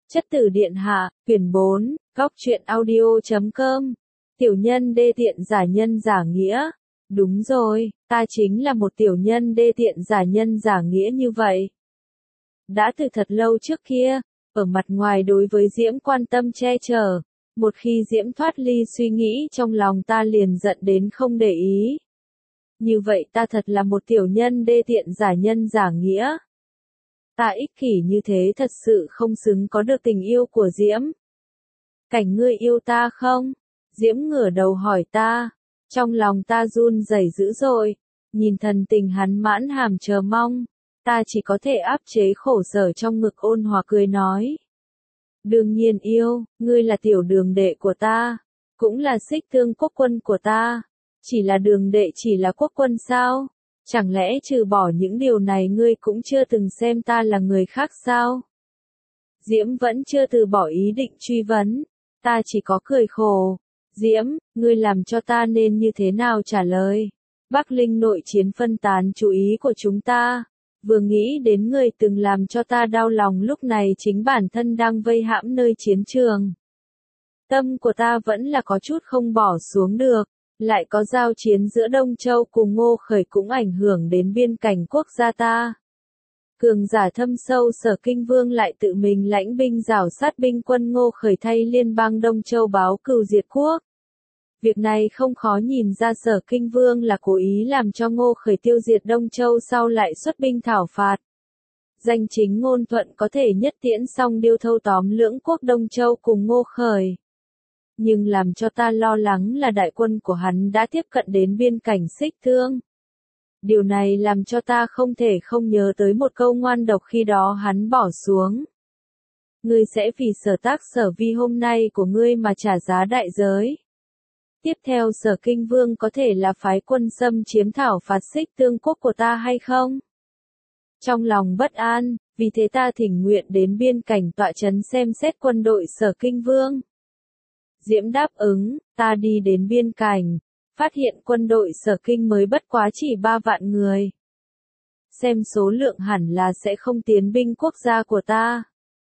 Chất tử điện hạ, quyển 4, góc truyện audio.com. Tiểu nhân đê tiện giả nhân giả nghĩa. Đúng rồi, ta chính là một tiểu nhân đê tiện giả nhân giả nghĩa như vậy. Đã từ thật lâu trước kia, ở mặt ngoài đối với Diễm quan tâm che chở, một khi Diễm thoát ly suy nghĩ trong lòng ta liền giận đến không để ý. Như vậy ta thật là một tiểu nhân đê tiện giả nhân giả nghĩa. Ta ích kỷ như thế thật sự không xứng có được tình yêu của Diễm. Cảnh ngươi yêu ta không? Diễm ngửa đầu hỏi ta. Trong lòng ta run rẩy dữ dội, nhìn thần tình hắn mãn hàm chờ mong, ta chỉ có thể áp chế khổ sở trong ngực ôn hòa cười nói. Đương nhiên yêu, ngươi là tiểu đường đệ của ta, cũng là xích thương quốc quân của ta. Chỉ là đường đệ chỉ là quốc quân sao? Chẳng lẽ trừ bỏ những điều này ngươi cũng chưa từng xem ta là người khác sao? Diễm vẫn chưa từ bỏ ý định truy vấn, ta chỉ có cười khổ. Diễm, ngươi làm cho ta nên như thế nào trả lời? Bắc Linh nội chiến phân tán chú ý của chúng ta. Vừa nghĩ đến người từng làm cho ta đau lòng lúc này chính bản thân đang vây hãm nơi chiến trường. Tâm của ta vẫn là có chút không bỏ xuống được. Lại có giao chiến giữa Đông Châu cùng Ngô Khởi cũng ảnh hưởng đến biên cảnh quốc gia ta. Cường giả thâm sâu Sở Kinh Vương lại tự mình lãnh binh rảo sát binh quân Ngô Khởi thay liên bang Đông Châu báo cừu diệt quốc. Việc này không khó nhìn ra Sở Kinh Vương là cố ý làm cho Ngô Khởi tiêu diệt Đông Châu sau lại xuất binh thảo phạt. Danh chính ngôn thuận có thể nhất tiễn xong điêu thâu tóm lưỡng quốc Đông Châu cùng Ngô Khởi. Nhưng làm cho ta lo lắng là đại quân của hắn đã tiếp cận đến biên cảnh xích thương. Điều này làm cho ta không thể không nhớ tới một câu ngoan độc khi đó hắn bỏ xuống. Ngươi sẽ vì sở tác sở vi hôm nay của ngươi mà trả giá đại giới. Tiếp theo Sở Kinh Vương có thể là phái quân xâm chiếm thảo phạt xích thương quốc của ta hay không? Trong lòng bất an, vì thế ta thỉnh nguyện đến biên cảnh tọa trấn xem xét quân đội Sở Kinh Vương. Diễm đáp ứng, ta đi đến biên cảnh, phát hiện quân đội Sở Kinh mới bất quá chỉ 3 vạn người. Xem số lượng hẳn là sẽ không tiến binh quốc gia của ta.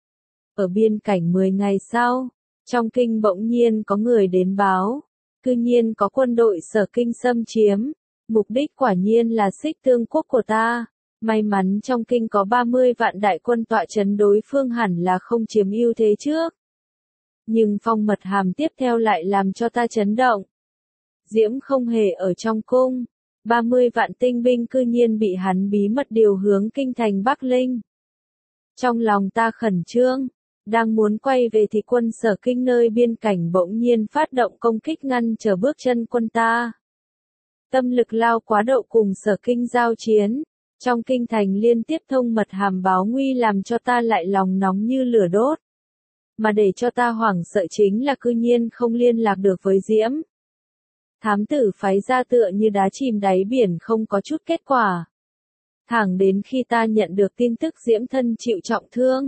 Ở biên cảnh 10 ngày sau, trong kinh bỗng nhiên có người đến báo, cư nhiên có quân đội Sở Kinh xâm chiếm, mục đích quả nhiên là xích thương quốc của ta. May mắn trong kinh có 30 vạn đại quân tọa trấn đối phương hẳn là không chiếm ưu thế trước. Nhưng phong mật hàm tiếp theo lại làm cho ta chấn động. Diễm không hề ở trong cung. 30 vạn tinh binh cư nhiên bị hắn bí mật điều hướng kinh thành Bắc Linh. Trong lòng ta khẩn trương. Đang muốn quay về thì quân Sở Kinh nơi biên cảnh bỗng nhiên phát động công kích ngăn trở bước chân quân ta. Tâm lực lao quá độ cùng Sở Kinh giao chiến. Trong kinh thành liên tiếp thông mật hàm báo nguy làm cho ta lại lòng nóng như lửa đốt. Mà để cho ta hoảng sợ chính là cư nhiên không liên lạc được với Diễm. Thám tử phái ra tựa như đá chìm đáy biển không có chút kết quả. Thẳng đến khi ta nhận được tin tức Diễm thân chịu trọng thương.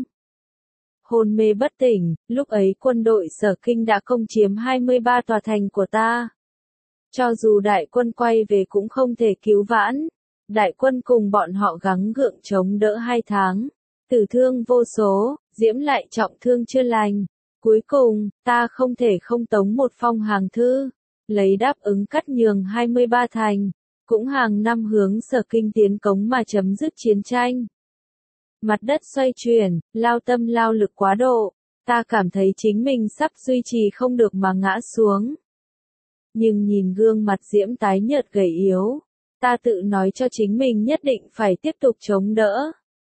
Hôn mê bất tỉnh, lúc ấy quân đội Sở Kinh đã công chiếm 23 tòa thành của ta. Cho dù đại quân quay về cũng không thể cứu vãn. Đại quân cùng bọn họ gắng gượng chống đỡ 2 tháng. Tử thương vô số, Diễm lại trọng thương chưa lành. Cuối cùng, ta không thể không tống một phong hàng thư, lấy đáp ứng cắt nhường 23 thành, cũng hàng năm hướng Sở Kinh tiến cống mà chấm dứt chiến tranh. Mặt đất xoay chuyển, lao tâm lao lực quá độ, ta cảm thấy chính mình sắp duy trì không được mà ngã xuống. Nhưng nhìn gương mặt Diễm tái nhợt gầy yếu, ta tự nói cho chính mình nhất định phải tiếp tục chống đỡ.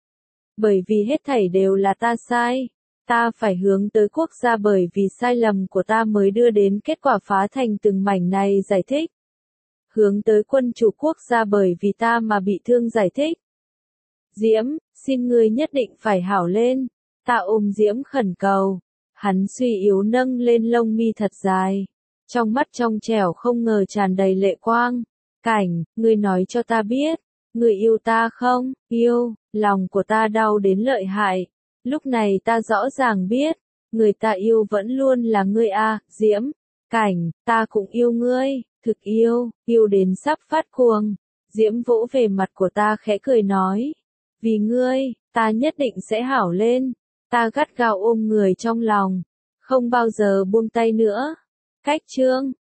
Bởi vì hết thảy đều là ta sai. Ta phải hướng tới quốc gia bởi vì sai lầm của ta mới đưa đến kết quả phá thành từng mảnh này giải thích. Hướng tới quân chủ quốc gia bởi vì ta mà bị thương giải thích. Diễm, xin ngươi nhất định phải hảo lên. Ta ôm Diễm khẩn cầu. Hắn suy yếu nâng lên lông mi thật dài. Trong mắt trong trẻo không ngờ tràn đầy lệ quang. Cảnh, ngươi nói cho ta biết. Ngươi yêu ta không? Yêu, lòng của ta đau đến lợi hại. Lúc này ta rõ ràng biết, người ta yêu vẫn luôn là ngươi a, Diễm. Cảnh, ta cũng yêu ngươi, thực yêu đến sắp phát cuồng. Diễm vỗ về mặt của ta khẽ cười nói. Vì ngươi, ta nhất định sẽ hảo lên. Ta gắt gao ôm người trong lòng, không bao giờ buông tay nữa. Cách chương